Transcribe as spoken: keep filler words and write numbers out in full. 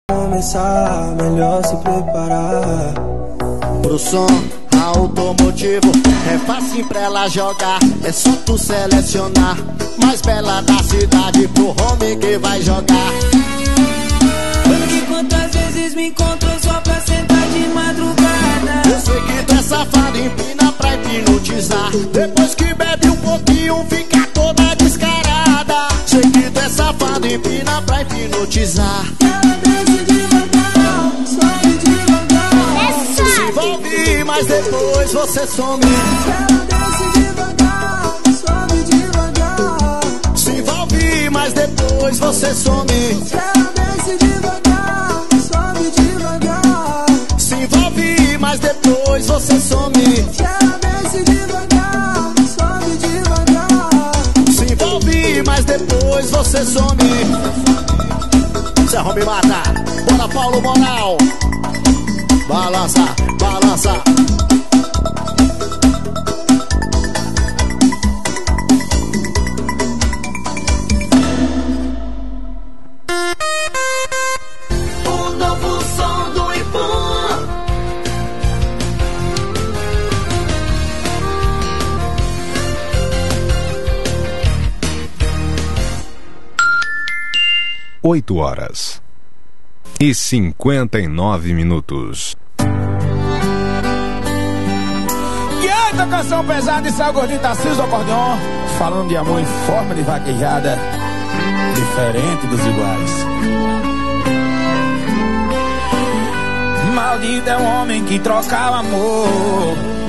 Começar, melhor se preparar pro som automotivo. É fácil pra ela jogar, é só tu selecionar. Mais bela da cidade pro home que vai jogar. E quantas vezes me encontro só pra sentar de madrugada? Eu sei que tu é safado, empina pra hipnotizar. Depois que bebe um pouquinho fica toda descarada. Sei que tu é safado, empina pra hipnotizar. Ela desce devagar, sobe devagar. Se envolve, mas depois você some. Ela desce devagar, sobe devagar. Se envolve, mas depois você some. Ela desce devagar, sobe devagar. Se envolve, mas depois você some. Ela desce devagar, sobe devagar. Se envolve, mas depois você some. Zé Rombi mata. Bora, Paulo Moral. Balança, balança. O novo som do Ipum. Oito horas e cinquenta e nove minutos. E essa canção pesada e saiu gordinho Tarcísio do acordeon, falando de amor em forma de vaquejada, diferente dos iguais. Maldito é um homem que troca o amor